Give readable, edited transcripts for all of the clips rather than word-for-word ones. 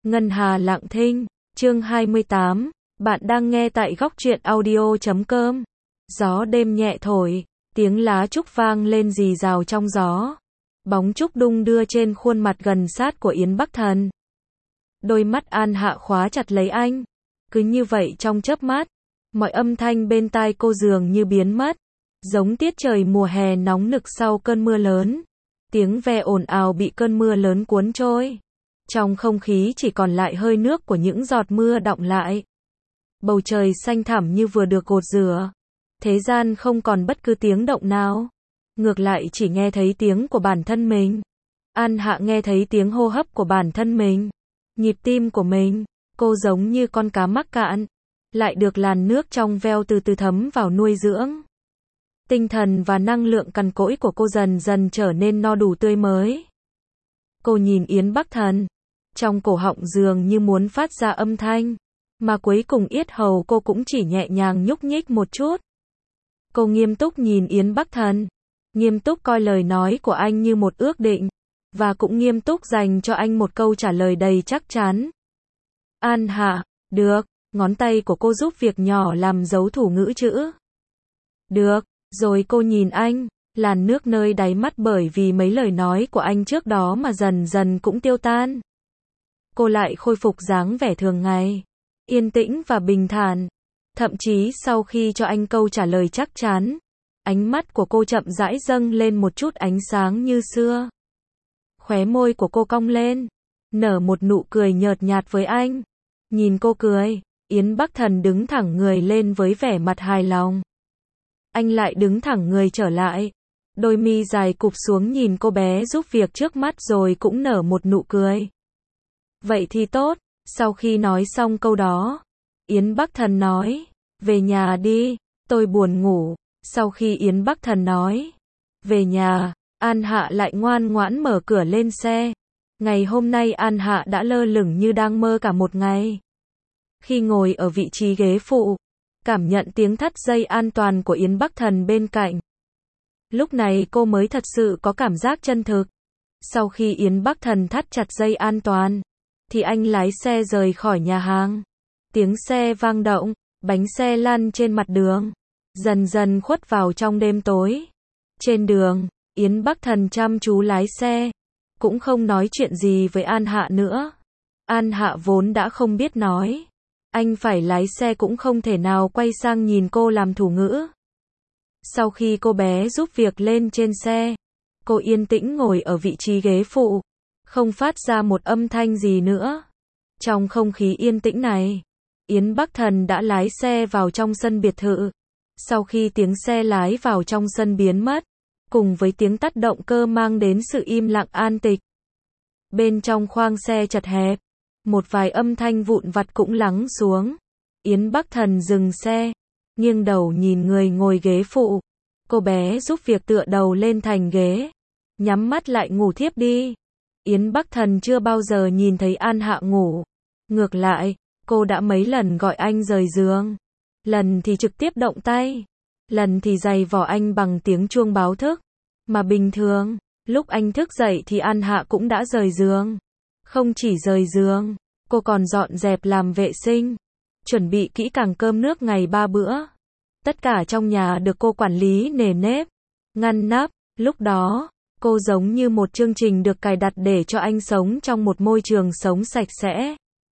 Ngân Hà lặng thinh, chương 28, bạn đang nghe tại góc truyện audio.com. Gió đêm nhẹ thổi, tiếng lá trúc vang lên rì rào trong gió. Bóng trúc đung đưa trên khuôn mặt gần sát của Yến Bắc Thần. Đôi mắt An Hạ khóa chặt lấy anh. Cứ như vậy trong chớp mắt, mọi âm thanh bên tai cô dường như biến mất. Giống tiết trời mùa hè nóng nực sau cơn mưa lớn. Tiếng ve ồn ào bị cơn mưa lớn cuốn trôi. Trong không khí chỉ còn lại hơi nước của những giọt mưa đọng lại. Bầu trời xanh thẳm như vừa được gột rửa. Thế gian không còn bất cứ tiếng động nào. Ngược lại chỉ nghe thấy tiếng của bản thân mình. An Hạ nghe thấy tiếng hô hấp của bản thân mình. Nhịp tim của mình. Cô giống như con cá mắc cạn. Lại được làn nước trong veo từ từ thấm vào nuôi dưỡng. Tinh thần và năng lượng cằn cỗi của cô dần dần trở nên no đủ tươi mới. Cô nhìn Yến Bắc Thần. Trong cổ họng dường như muốn phát ra âm thanh. Mà cuối cùng yết hầu cô cũng chỉ nhẹ nhàng nhúc nhích một chút. Cô nghiêm túc nhìn Yến Bắc Thần. Nghiêm túc coi lời nói của anh như một ước định. Và cũng nghiêm túc dành cho anh một câu trả lời đầy chắc chắn. An Hạ, được. Ngón tay của cô giúp việc nhỏ làm dấu thủ ngữ chữ. Được. Rồi cô nhìn anh. Làn nước nơi đáy mắt bởi vì mấy lời nói của anh trước đó mà dần dần cũng tiêu tan. Cô lại khôi phục dáng vẻ thường ngày. Yên tĩnh và bình thản. Thậm chí sau khi cho anh câu trả lời chắc chắn, ánh mắt của cô chậm rãi dâng lên một chút ánh sáng như xưa. Khóe môi của cô cong lên, nở một nụ cười nhợt nhạt với anh. Nhìn cô cười, Yến Bắc Thần đứng thẳng người lên với vẻ mặt hài lòng. Anh lại đứng thẳng người trở lại. Đôi mi dài cụp xuống nhìn cô bé giúp việc trước mắt rồi cũng nở một nụ cười. Vậy thì tốt. Sau khi nói xong câu đó, Yến Bắc Thần nói, về nhà đi, tôi buồn ngủ. Sau khi Yến Bắc Thần nói, về nhà, An Hạ lại ngoan ngoãn mở cửa lên xe. Ngày hôm nay An Hạ đã lơ lửng như đang mơ cả một ngày. Khi ngồi ở vị trí ghế phụ, cảm nhận tiếng thắt dây an toàn của Yến Bắc Thần bên cạnh. Lúc này cô mới thật sự có cảm giác chân thực. Sau khi Yến Bắc Thần thắt chặt dây an toàn, thì anh lái xe rời khỏi nhà hàng. Tiếng xe vang động, bánh xe lăn trên mặt đường, dần dần khuất vào trong đêm tối. Trên đường, Yến Bắc Thần chăm chú lái xe, cũng không nói chuyện gì với An Hạ nữa. An Hạ vốn đã không biết nói, anh phải lái xe cũng không thể nào quay sang nhìn cô làm thủ ngữ. Sau khi cô bé giúp việc lên trên xe, cô yên tĩnh ngồi ở vị trí ghế phụ, không phát ra một âm thanh gì nữa. Trong không khí yên tĩnh này, Yến Bắc Thần đã lái xe vào trong sân biệt thự. Sau khi tiếng xe lái vào trong sân biến mất, cùng với tiếng tắt động cơ mang đến sự im lặng an tịch. Bên trong khoang xe chật hẹp, một vài âm thanh vụn vặt cũng lắng xuống. Yến Bắc Thần dừng xe, nghiêng đầu nhìn người ngồi ghế phụ. Cô bé giúp việc tựa đầu lên thành ghế, nhắm mắt lại ngủ thiếp đi. Yến Bắc Thần chưa bao giờ nhìn thấy An Hạ ngủ. Ngược lại, cô đã mấy lần gọi anh rời giường. Lần thì trực tiếp động tay, lần thì giày vò anh bằng tiếng chuông báo thức. Mà bình thường, lúc anh thức dậy thì An Hạ cũng đã rời giường. Không chỉ rời giường, cô còn dọn dẹp làm vệ sinh, chuẩn bị kỹ càng cơm nước ngày 3 bữa. Tất cả trong nhà được cô quản lý nề nếp, ngăn nắp. Lúc đó, cô giống như một chương trình được cài đặt để cho anh sống trong một môi trường sống sạch sẽ,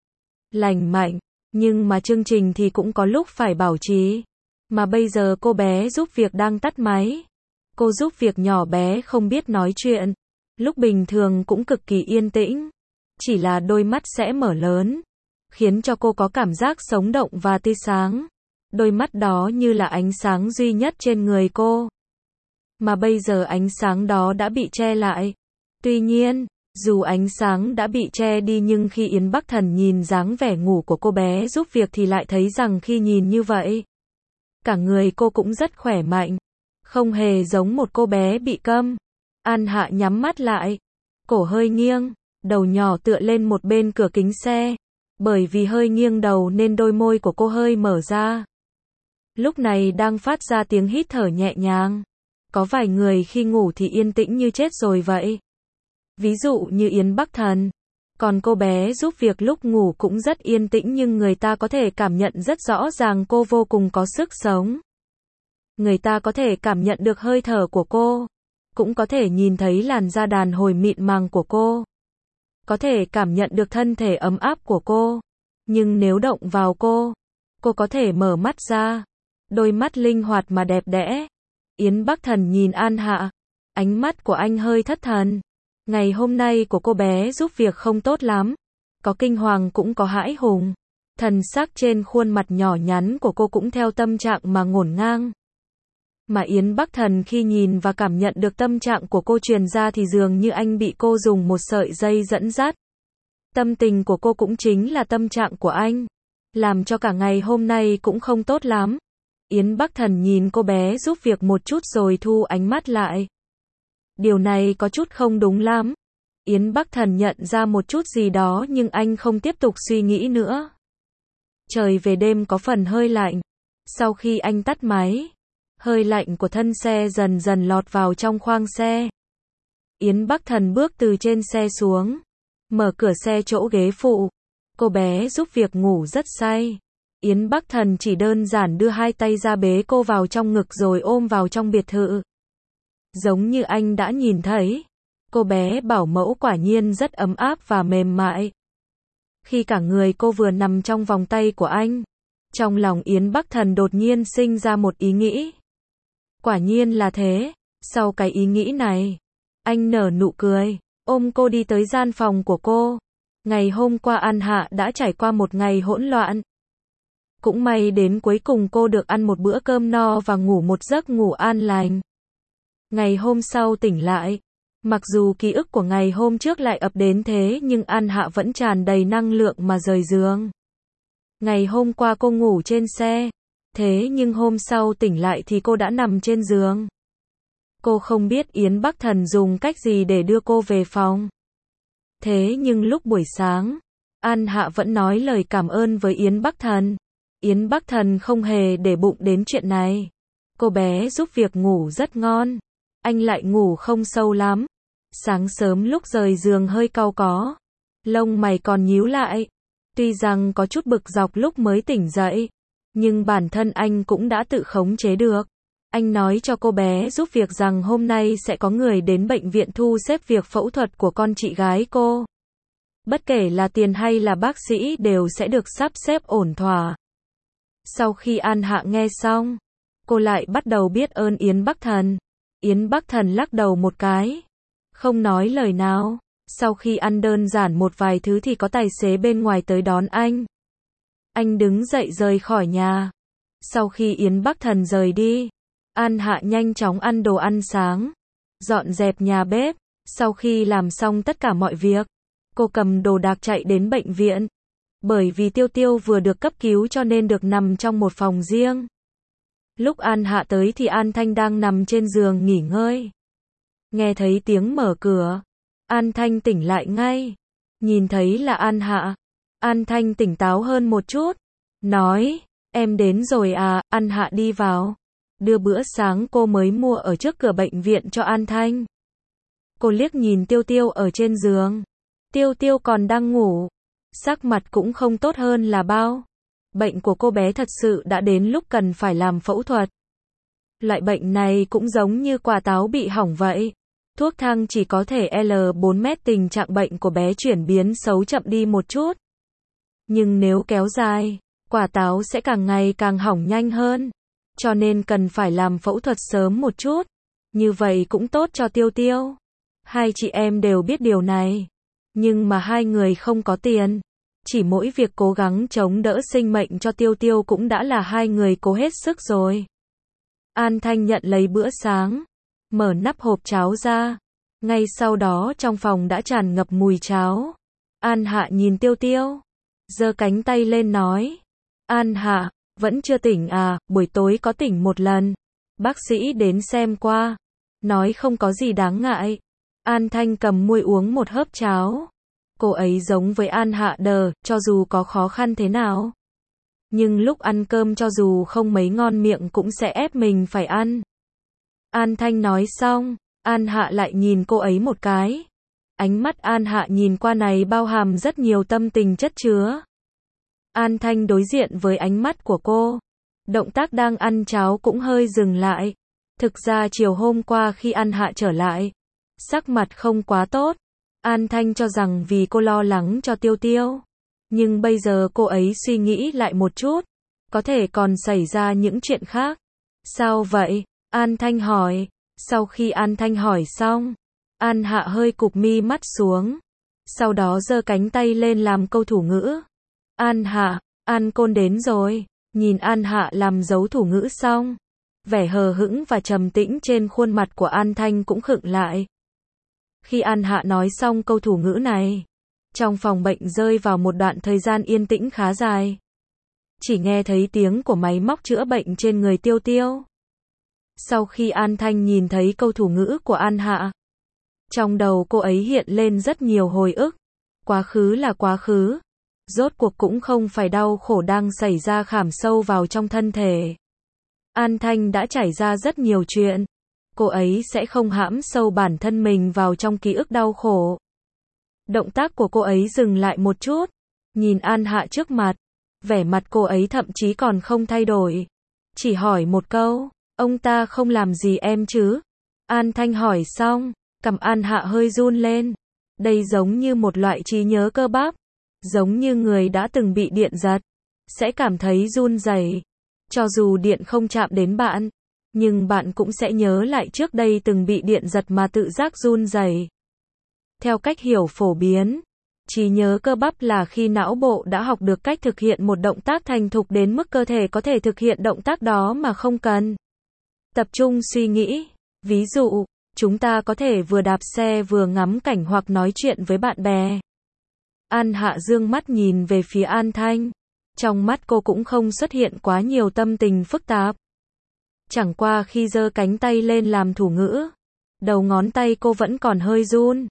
lành mạnh. Nhưng mà chương trình thì cũng có lúc phải bảo trì. Mà bây giờ cô bé giúp việc đang tắt máy. Cô giúp việc nhỏ bé không biết nói chuyện. Lúc bình thường cũng cực kỳ yên tĩnh. Chỉ là đôi mắt sẽ mở lớn, khiến cho cô có cảm giác sống động và tươi sáng. Đôi mắt đó như là ánh sáng duy nhất trên người cô. Mà bây giờ ánh sáng đó đã bị che lại. Tuy nhiên, dù ánh sáng đã bị che đi nhưng khi Yến Bắc Thần nhìn dáng vẻ ngủ của cô bé giúp việc thì lại thấy rằng khi nhìn như vậy, cả người cô cũng rất khỏe mạnh. Không hề giống một cô bé bị câm. An Hạ nhắm mắt lại, cổ hơi nghiêng, đầu nhỏ tựa lên một bên cửa kính xe. Bởi vì hơi nghiêng đầu nên đôi môi của cô hơi mở ra. Lúc này đang phát ra tiếng hít thở nhẹ nhàng. Có vài người khi ngủ thì yên tĩnh như chết rồi vậy. Ví dụ như Yến Bắc Thần. Còn cô bé giúp việc lúc ngủ cũng rất yên tĩnh nhưng người ta có thể cảm nhận rất rõ ràng cô vô cùng có sức sống. Người ta có thể cảm nhận được hơi thở của cô. Cũng có thể nhìn thấy làn da đàn hồi mịn màng của cô. Có thể cảm nhận được thân thể ấm áp của cô. Nhưng nếu động vào cô có thể mở mắt ra. Đôi mắt linh hoạt mà đẹp đẽ. Yến Bắc Thần nhìn An Hạ. Ánh mắt của anh hơi thất thần. Ngày hôm nay của cô bé giúp việc không tốt lắm. Có kinh hoàng cũng có hãi hùng. Thần sắc trên khuôn mặt nhỏ nhắn của cô cũng theo tâm trạng mà ngổn ngang. Mà Yến Bắc Thần khi nhìn và cảm nhận được tâm trạng của cô truyền ra thì dường như anh bị cô dùng một sợi dây dẫn dắt. Tâm tình của cô cũng chính là tâm trạng của anh. Làm cho cả ngày hôm nay cũng không tốt lắm. Yến Bắc Thần nhìn cô bé giúp việc một chút rồi thu ánh mắt lại. Điều này có chút không đúng lắm. Yến Bắc Thần nhận ra một chút gì đó nhưng anh không tiếp tục suy nghĩ nữa. Trời về đêm có phần hơi lạnh. Sau khi anh tắt máy, hơi lạnh của thân xe dần dần lọt vào trong khoang xe. Yến Bắc Thần bước từ trên xe xuống, mở cửa xe chỗ ghế phụ. Cô bé giúp việc ngủ rất say. Yến Bắc Thần chỉ đơn giản đưa hai tay ra bế cô vào trong ngực rồi ôm vào trong biệt thự. Giống như anh đã nhìn thấy, cô bé bảo mẫu quả nhiên rất ấm áp và mềm mại. Khi cả người cô vừa nằm trong vòng tay của anh, trong lòng Yến Bắc Thần đột nhiên sinh ra một ý nghĩ. Quả nhiên là thế, sau cái ý nghĩ này, anh nở nụ cười, ôm cô đi tới gian phòng của cô. Ngày hôm qua An Hạ đã trải qua một ngày hỗn loạn. Cũng may đến cuối cùng cô được ăn một bữa cơm no và ngủ một giấc ngủ an lành. Ngày hôm sau tỉnh lại, mặc dù ký ức của ngày hôm trước lại ập đến thế nhưng An Hạ vẫn tràn đầy năng lượng mà rời giường. Ngày hôm qua cô ngủ trên xe, thế nhưng hôm sau tỉnh lại thì cô đã nằm trên giường. Cô không biết Yến Bắc Thần dùng cách gì để đưa cô về phòng. Thế nhưng lúc buổi sáng, An Hạ vẫn nói lời cảm ơn với Yến Bắc Thần. Yến Bắc Thần không hề để bụng đến chuyện này. Cô bé giúp việc ngủ rất ngon. Anh lại ngủ không sâu lắm. Sáng sớm lúc rời giường hơi cau có. Lông mày còn nhíu lại. Tuy rằng có chút bực dọc lúc mới tỉnh dậy. Nhưng bản thân anh cũng đã tự khống chế được. Anh nói cho cô bé giúp việc rằng hôm nay sẽ có người đến bệnh viện thu xếp việc phẫu thuật của con chị gái cô. Bất kể là tiền hay là bác sĩ đều sẽ được sắp xếp ổn thỏa. Sau khi An Hạ nghe xong, cô lại bắt đầu biết ơn Yến Bắc Thần. Yến Bắc Thần lắc đầu một cái, không nói lời nào. Sau khi ăn đơn giản một vài thứ thì có tài xế bên ngoài tới đón anh. Anh đứng dậy rời khỏi nhà. Sau khi Yến Bắc Thần rời đi, An Hạ nhanh chóng ăn đồ ăn sáng, dọn dẹp nhà bếp. Sau khi làm xong tất cả mọi việc, cô cầm đồ đạc chạy đến bệnh viện. Bởi vì Tiêu Tiêu vừa được cấp cứu cho nên được nằm trong một phòng riêng. Lúc An Hạ tới thì An Thanh đang nằm trên giường nghỉ ngơi. Nghe thấy tiếng mở cửa, An Thanh tỉnh lại ngay. Nhìn thấy là An Hạ, An Thanh tỉnh táo hơn một chút. Nói, em đến rồi à, An Hạ đi vào. Đưa bữa sáng cô mới mua ở trước cửa bệnh viện cho An Thanh. Cô liếc nhìn Tiêu Tiêu ở trên giường. Tiêu Tiêu còn đang ngủ. Sắc mặt cũng không tốt hơn là bao. Bệnh của cô bé thật sự đã đến lúc cần phải làm phẫu thuật. Loại bệnh này cũng giống như quả táo bị hỏng vậy. Thuốc thang chỉ có thể L4 tình trạng bệnh của bé chuyển biến xấu chậm đi một chút. Nhưng nếu kéo dài, quả táo sẽ càng ngày càng hỏng nhanh hơn. Cho nên cần phải làm phẫu thuật sớm một chút. Như vậy cũng tốt cho Tiêu Tiêu. Hai chị em đều biết điều này. Nhưng mà hai người không có tiền. Chỉ mỗi việc cố gắng chống đỡ sinh mệnh cho Tiêu Tiêu cũng đã là hai người cố hết sức rồi. An Thanh nhận lấy bữa sáng, mở nắp hộp cháo ra. Ngay sau đó trong phòng đã tràn ngập mùi cháo. An Hạ nhìn Tiêu Tiêu, giơ cánh tay lên nói. An Hạ, vẫn chưa tỉnh à, buổi tối có tỉnh một lần. Bác sĩ đến xem qua, nói không có gì đáng ngại. An Thanh cầm muôi uống một hớp cháo. Cô ấy giống với An Hạ đờ, cho dù có khó khăn thế nào. Nhưng lúc ăn cơm cho dù không mấy ngon miệng cũng sẽ ép mình phải ăn. An Thanh nói xong, An Hạ lại nhìn cô ấy một cái. Ánh mắt An Hạ nhìn qua này bao hàm rất nhiều tâm tình chất chứa. An Thanh đối diện với ánh mắt của cô. Động tác đang ăn cháo cũng hơi dừng lại. Thực ra chiều hôm qua khi An Hạ trở lại, sắc mặt không quá tốt. An Thanh cho rằng vì cô lo lắng cho Tiêu Tiêu. Nhưng bây giờ cô ấy suy nghĩ lại một chút. Có thể còn xảy ra những chuyện khác. Sao vậy? An Thanh hỏi. Sau khi An Thanh hỏi xong, An Hạ hơi cụp mi mắt xuống. Sau đó giơ cánh tay lên làm câu thủ ngữ. An Hạ, An Côn đến rồi. Nhìn An Hạ làm dấu thủ ngữ xong, vẻ hờ hững và trầm tĩnh trên khuôn mặt của An Thanh cũng khựng lại. Khi An Hạ nói xong câu thủ ngữ này, trong phòng bệnh rơi vào một đoạn thời gian yên tĩnh khá dài. Chỉ nghe thấy tiếng của máy móc chữa bệnh trên người Tiêu Tiêu. Sau khi An Thanh nhìn thấy câu thủ ngữ của An Hạ, trong đầu cô ấy hiện lên rất nhiều hồi ức. Quá khứ là quá khứ. Rốt cuộc cũng không phải đau khổ đang xảy ra khảm sâu vào trong thân thể. An Thanh đã trải ra rất nhiều chuyện. Cô ấy sẽ không hãm sâu bản thân mình vào trong ký ức đau khổ. Động tác của cô ấy dừng lại một chút. Nhìn An Hạ trước mặt. Vẻ mặt cô ấy thậm chí còn không thay đổi. Chỉ hỏi một câu. Ông ta không làm gì em chứ? An Thanh hỏi xong. Cằm An Hạ hơi run lên. Đây giống như một loại trí nhớ cơ bắp. Giống như người đã từng bị điện giật. Sẽ cảm thấy run rẩy. Cho dù điện không chạm đến bạn. Nhưng bạn cũng sẽ nhớ lại trước đây từng bị điện giật mà tự giác run rẩy. Theo cách hiểu phổ biến, trí nhớ cơ bắp là khi não bộ đã học được cách thực hiện một động tác thành thục đến mức cơ thể có thể thực hiện động tác đó mà không cần tập trung suy nghĩ. Ví dụ, chúng ta có thể vừa đạp xe vừa ngắm cảnh hoặc nói chuyện với bạn bè. An Hạ dương mắt nhìn về phía An Thanh. Trong mắt cô cũng không xuất hiện quá nhiều tâm tình phức tạp. Chẳng qua khi giơ cánh tay lên làm thủ ngữ, đầu ngón tay cô vẫn còn hơi run.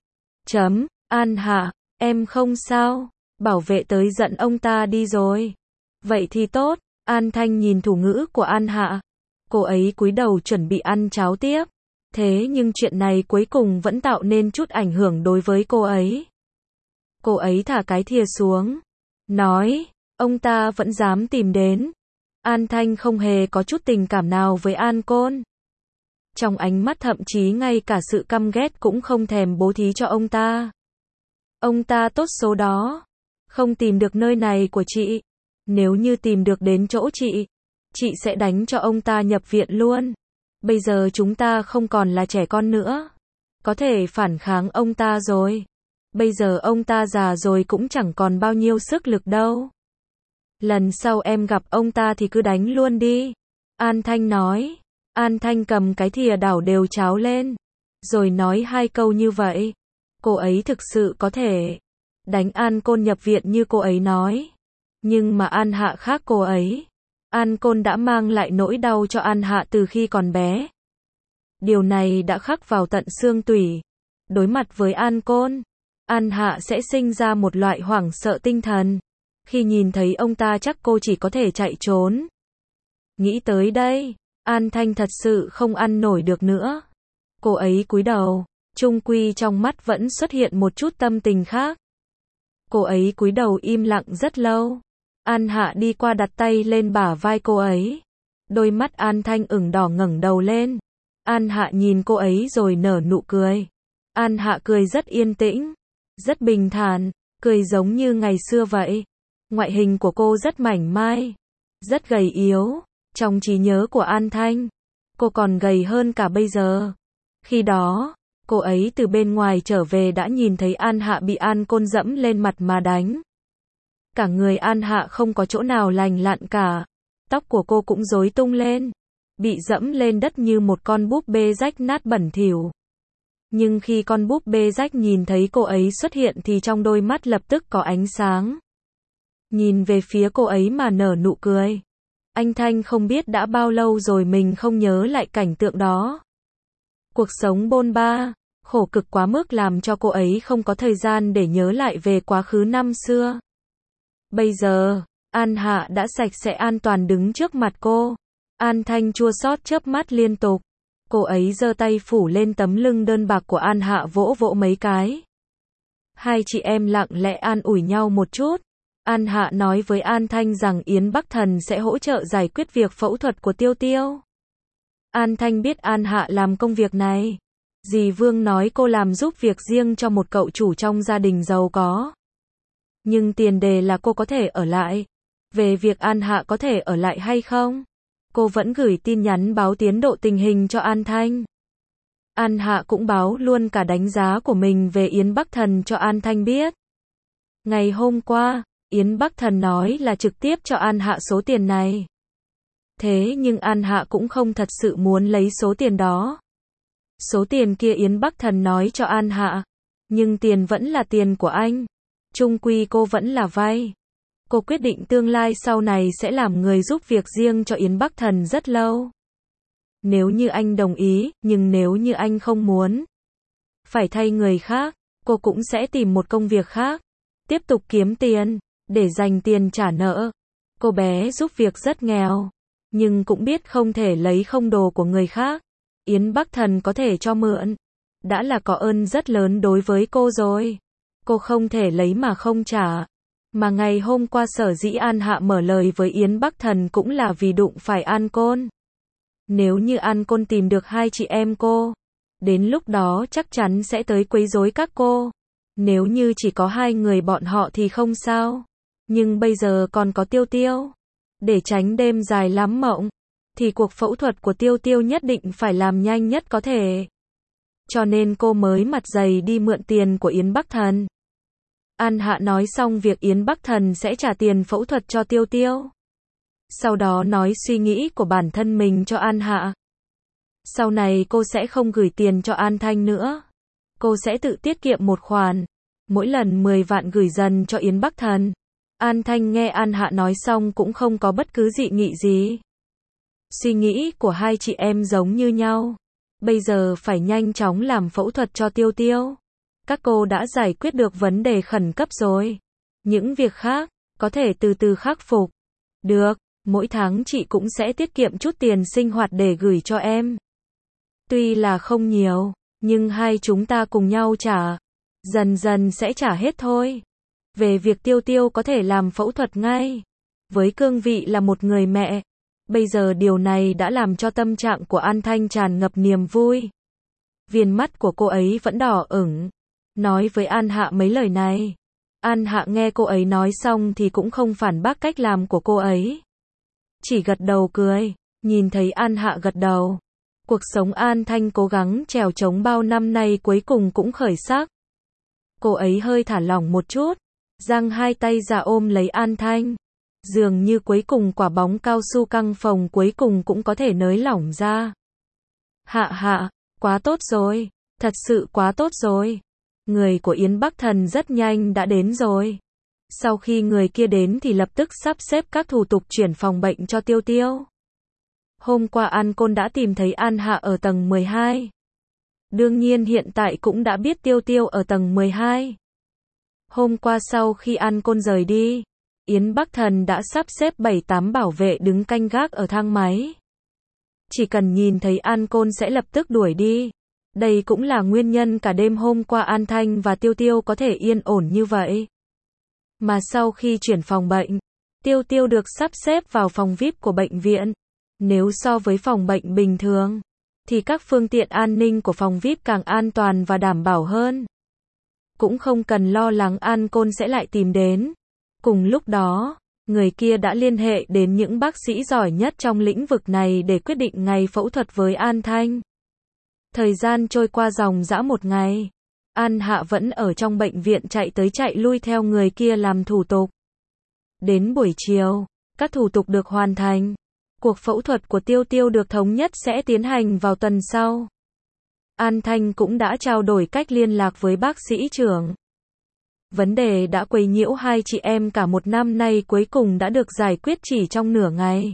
An Hạ, em không sao, bảo vệ tới giận ông ta đi rồi. Vậy thì tốt. An Thanh nhìn thủ ngữ của An Hạ. Cô ấy cúi đầu chuẩn bị ăn cháo tiếp. Thế nhưng chuyện này cuối cùng vẫn tạo nên chút ảnh hưởng đối với cô ấy. Cô ấy thả cái thìa xuống. Nói, ông ta vẫn dám tìm đến. An Thanh không hề có chút tình cảm nào với An Côn. Trong ánh mắt thậm chí ngay cả sự căm ghét cũng không thèm bố thí cho ông ta. Ông ta tốt số đó. Không tìm được nơi này của chị. Nếu như tìm được đến chỗ chị sẽ đánh cho ông ta nhập viện luôn. Bây giờ chúng ta không còn là trẻ con nữa. Có thể phản kháng ông ta rồi. Bây giờ ông ta già rồi cũng chẳng còn bao nhiêu sức lực đâu. Lần sau em gặp ông ta thì cứ đánh luôn đi. An Thanh nói. An Thanh cầm cái thìa đảo đều cháo lên. Rồi nói hai câu như vậy. Cô ấy thực sự có thể đánh An Côn nhập viện như cô ấy nói. Nhưng mà An Hạ khác cô ấy. An Côn đã mang lại nỗi đau cho An Hạ từ khi còn bé. Điều này đã khắc vào tận xương tủy. Đối mặt với An Côn, An Hạ sẽ sinh ra một loại hoảng sợ tinh thần. Khi nhìn thấy ông ta chắc cô chỉ có thể chạy trốn. Nghĩ tới đây, An Thanh thật sự không ăn nổi được nữa. Cô ấy cúi đầu, chung quy trong mắt vẫn xuất hiện một chút tâm tình khác. Cô ấy cúi đầu im lặng rất lâu. An Hạ đi qua đặt tay lên bả vai cô ấy. Đôi mắt An Thanh ửng đỏ ngẩng đầu lên. An Hạ nhìn cô ấy rồi nở nụ cười. An Hạ cười rất yên tĩnh, rất bình thản, cười giống như ngày xưa vậy. Ngoại hình của cô rất mảnh mai, rất gầy yếu. Trong trí nhớ của An Thanh, cô còn gầy hơn cả bây giờ. Khi đó, cô ấy từ bên ngoài trở về đã nhìn thấy An Hạ bị An Côn dẫm lên mặt mà đánh. Cả người An Hạ không có chỗ nào lành lặn cả. Tóc của cô cũng rối tung lên, bị dẫm lên đất như một con búp bê rách nát bẩn thỉu. Nhưng khi con búp bê rách nhìn thấy cô ấy xuất hiện thì trong đôi mắt lập tức có ánh sáng. Nhìn về phía cô ấy mà nở nụ cười. Anh Thanh không biết đã bao lâu rồi mình không nhớ lại cảnh tượng đó. Cuộc sống bôn ba, khổ cực quá mức làm cho cô ấy không có thời gian để nhớ lại về quá khứ năm xưa. Bây giờ, An Hạ đã sạch sẽ an toàn đứng trước mặt cô. An Thanh chua xót chớp mắt liên tục. Cô ấy giơ tay phủ lên tấm lưng đơn bạc của An Hạ vỗ vỗ mấy cái. Hai chị em lặng lẽ an ủi nhau một chút. An Hạ nói với An Thanh rằng Yến Bắc Thần sẽ hỗ trợ giải quyết việc phẫu thuật của Tiêu Tiêu. An Thanh biết An Hạ làm công việc này. Dì Vương nói cô làm giúp việc riêng cho một cậu chủ trong gia đình giàu có. Nhưng tiền đề là cô có thể ở lại. Về việc An Hạ có thể ở lại hay không, cô vẫn gửi tin nhắn báo tiến độ tình hình cho An Thanh. An Hạ cũng báo luôn cả đánh giá của mình về Yến Bắc Thần cho An Thanh biết. Ngày hôm qua, Yến Bắc Thần nói là trực tiếp cho An Hạ số tiền này. Thế nhưng An Hạ cũng không thật sự muốn lấy số tiền đó. Số tiền kia Yến Bắc Thần nói cho An Hạ, nhưng tiền vẫn là tiền của anh. Chung quy cô vẫn là vay. Cô quyết định tương lai sau này sẽ làm người giúp việc riêng cho Yến Bắc Thần rất lâu. Nếu như anh đồng ý, nhưng nếu như anh không muốn, phải thay người khác, cô cũng sẽ tìm một công việc khác, tiếp tục kiếm tiền, để dành tiền trả nợ. Cô bé giúp việc rất nghèo, nhưng cũng biết không thể lấy không đồ của người khác. Yến Bắc Thần có thể cho mượn, đã là có ơn rất lớn đối với cô rồi. Cô không thể lấy mà không trả. Mà ngày hôm qua sở dĩ An Hạ mở lời với Yến Bắc Thần cũng là vì đụng phải An Côn. Nếu như An Côn tìm được hai chị em cô, đến lúc đó chắc chắn sẽ tới quấy rối các cô. Nếu như chỉ có hai người bọn họ thì không sao. Nhưng bây giờ còn có Tiêu Tiêu. Để tránh đêm dài lắm mộng, thì cuộc phẫu thuật của Tiêu Tiêu nhất định phải làm nhanh nhất có thể. Cho nên cô mới mặt dày đi mượn tiền của Yến Bắc Thần. An Hạ nói xong việc Yến Bắc Thần sẽ trả tiền phẫu thuật cho Tiêu Tiêu. Sau đó nói suy nghĩ của bản thân mình cho An Hạ. Sau này cô sẽ không gửi tiền cho An Thanh nữa. Cô sẽ tự tiết kiệm một khoản, mỗi lần 10 vạn gửi dần cho Yến Bắc Thần. An Thanh nghe An Hạ nói xong cũng không có bất cứ dị nghị gì. Suy nghĩ của hai chị em giống như nhau. Bây giờ phải nhanh chóng làm phẫu thuật cho Tiêu Tiêu. Các cô đã giải quyết được vấn đề khẩn cấp rồi. Những việc khác, có thể từ từ khắc phục. Được, mỗi tháng chị cũng sẽ tiết kiệm chút tiền sinh hoạt để gửi cho em. Tuy là không nhiều, nhưng hai chúng ta cùng nhau trả. Dần dần sẽ trả hết thôi. Về việc Tiêu Tiêu có thể làm phẫu thuật ngay. Với cương vị là một người mẹ, bây giờ điều này đã làm cho tâm trạng của An Thanh tràn ngập niềm vui. Viền mắt của cô ấy vẫn đỏ ửng. Nói với An Hạ mấy lời này. An Hạ nghe cô ấy nói xong thì cũng không phản bác cách làm của cô ấy. Chỉ gật đầu cười. Nhìn thấy An Hạ gật đầu, cuộc sống An Thanh cố gắng trèo trống bao năm nay cuối cùng cũng khởi sắc. Cô ấy hơi thả lỏng một chút, giang hai tay ra ôm lấy An Thanh. Dường như cuối cùng quả bóng cao su căng phồng cuối cùng cũng có thể nới lỏng ra. Hạ, quá tốt rồi, thật sự quá tốt rồi. Người của Yến Bắc Thần rất nhanh đã đến rồi. Sau khi người kia đến thì lập tức sắp xếp các thủ tục chuyển phòng bệnh cho Tiêu Tiêu. Hôm qua An Côn đã tìm thấy An Hạ ở tầng 12. Đương nhiên hiện tại cũng đã biết Tiêu Tiêu ở tầng 12. Hôm qua sau khi An Côn rời đi, Yến Bắc Thần đã sắp xếp 7-8 bảo vệ đứng canh gác ở thang máy. Chỉ cần nhìn thấy An Côn sẽ lập tức đuổi đi. Đây cũng là nguyên nhân cả đêm hôm qua An Thanh và Tiêu Tiêu có thể yên ổn như vậy. Mà sau khi chuyển phòng bệnh, Tiêu Tiêu được sắp xếp vào phòng VIP của bệnh viện. Nếu so với phòng bệnh bình thường, thì các phương tiện an ninh của phòng VIP càng an toàn và đảm bảo hơn. Cũng không cần lo lắng An Côn sẽ lại tìm đến. Cùng lúc đó, người kia đã liên hệ đến những bác sĩ giỏi nhất trong lĩnh vực này để quyết định ngày phẫu thuật với An Thanh. Thời gian trôi qua ròng rã một ngày. An Hạ vẫn ở trong bệnh viện chạy tới chạy lui theo người kia làm thủ tục. Đến buổi chiều, các thủ tục được hoàn thành. Cuộc phẫu thuật của Tiêu Tiêu được thống nhất sẽ tiến hành vào tuần sau. An Thanh cũng đã trao đổi cách liên lạc với bác sĩ trưởng. Vấn đề đã quấy nhiễu hai chị em cả một năm nay cuối cùng đã được giải quyết chỉ trong nửa ngày.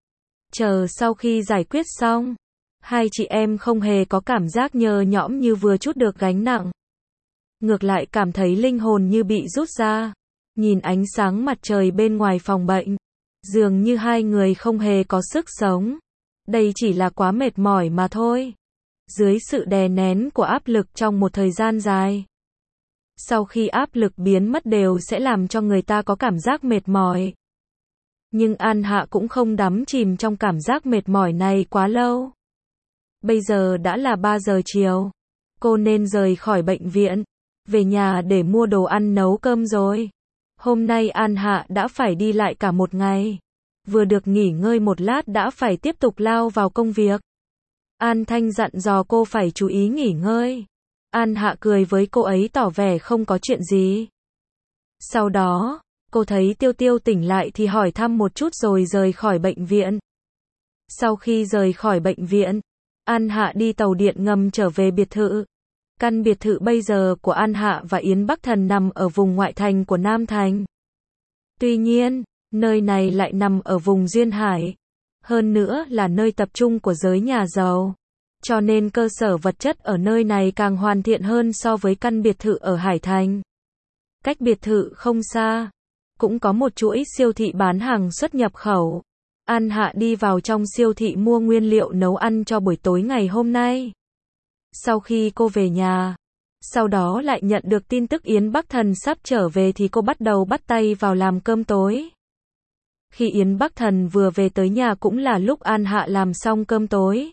Chờ sau khi giải quyết xong, hai chị em không hề có cảm giác nhờ nhõm như vừa trút được gánh nặng. Ngược lại cảm thấy linh hồn như bị rút ra. Nhìn ánh sáng mặt trời bên ngoài phòng bệnh, dường như hai người không hề có sức sống. Đây chỉ là quá mệt mỏi mà thôi. Dưới sự đè nén của áp lực trong một thời gian dài, Sau khi áp lực biến mất đều sẽ làm cho người ta có cảm giác mệt mỏi. Nhưng An Hạ cũng không đắm chìm trong cảm giác mệt mỏi này quá lâu. Bây giờ đã là 3 giờ chiều. Cô nên rời khỏi bệnh viện, về nhà để mua đồ ăn nấu cơm rồi. Hôm nay An Hạ đã phải đi lại cả một ngày. Vừa được nghỉ ngơi một lát đã phải tiếp tục lao vào công việc. An Thanh dặn dò cô phải chú ý nghỉ ngơi. An Hạ cười với cô ấy tỏ vẻ không có chuyện gì. Sau đó, cô thấy Tiêu Tiêu tỉnh lại thì hỏi thăm một chút rồi rời khỏi bệnh viện. Sau khi rời khỏi bệnh viện, An Hạ đi tàu điện ngầm trở về biệt thự. Căn biệt thự bây giờ của An Hạ và Yến Bắc Thần nằm ở vùng ngoại thành của Nam Thành. Tuy nhiên, nơi này lại nằm ở vùng duyên hải. Hơn nữa là nơi tập trung của giới nhà giàu. Cho nên cơ sở vật chất ở nơi này càng hoàn thiện hơn so với căn biệt thự ở Hải Thành. Cách biệt thự không xa, cũng có một chuỗi siêu thị bán hàng xuất nhập khẩu. An Hạ đi vào trong siêu thị mua nguyên liệu nấu ăn cho buổi tối ngày hôm nay. Sau khi cô về nhà, sau đó lại nhận được tin tức Yến Bắc Thần sắp trở về thì cô bắt đầu bắt tay vào làm cơm tối. Khi Yến Bắc Thần vừa về tới nhà cũng là lúc An Hạ làm xong cơm tối.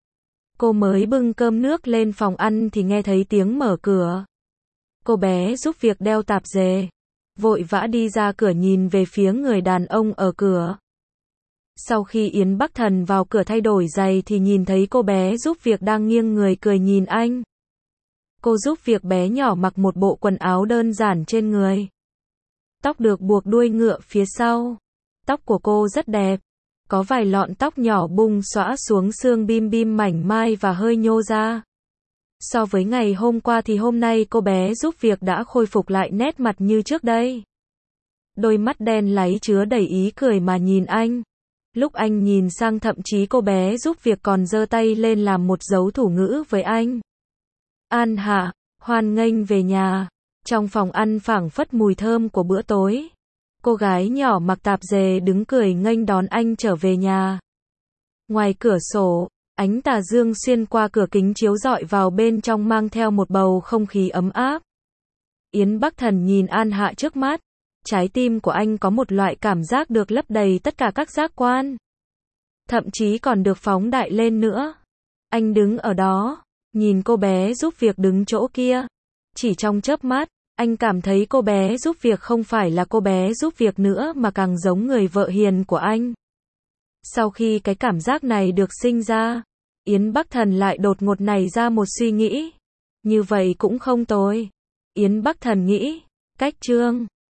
Cô mới bưng cơm nước lên phòng ăn thì nghe thấy tiếng mở cửa. Cô bé giúp việc đeo tạp dề, vội vã đi ra cửa nhìn về phía người đàn ông ở cửa. Sau khi Yến Bắc Thần vào cửa thay đổi giày thì nhìn thấy cô bé giúp việc đang nghiêng người cười nhìn anh. Cô giúp việc bé nhỏ mặc một bộ quần áo đơn giản trên người. Tóc được buộc đuôi ngựa phía sau. Tóc của cô rất đẹp. Có vài lọn tóc nhỏ bung xõa xuống xương bim bim mảnh mai và hơi nhô ra. So với ngày hôm qua thì hôm nay cô bé giúp việc đã khôi phục lại nét mặt như trước đây. Đôi mắt đen láy chứa đầy ý cười mà nhìn anh. Lúc anh nhìn sang thậm chí cô bé giúp việc còn giơ tay lên làm một dấu thủ ngữ với anh. An Hạ, hoan nghênh về nhà. Trong phòng ăn phảng phất mùi thơm của bữa tối. Cô gái nhỏ mặc tạp dề đứng cười nghênh đón anh trở về nhà. Ngoài cửa sổ, ánh tà dương xuyên qua cửa kính chiếu rọi vào bên trong mang theo một bầu không khí ấm áp. Yến Bắc Thần nhìn An Hạ trước mắt. Trái tim của anh có một loại cảm giác được lấp đầy tất cả các giác quan. Thậm chí còn được phóng đại lên nữa. Anh đứng ở đó, nhìn cô bé giúp việc đứng chỗ kia. Chỉ trong chớp mắt, anh cảm thấy cô bé giúp việc không phải là cô bé giúp việc nữa mà càng giống người vợ hiền của anh. Sau khi cái cảm giác này được sinh ra, Yến Bắc Thần lại đột ngột nảy ra một suy nghĩ. Như vậy cũng không tồi. Yến Bắc Thần nghĩ, cách chương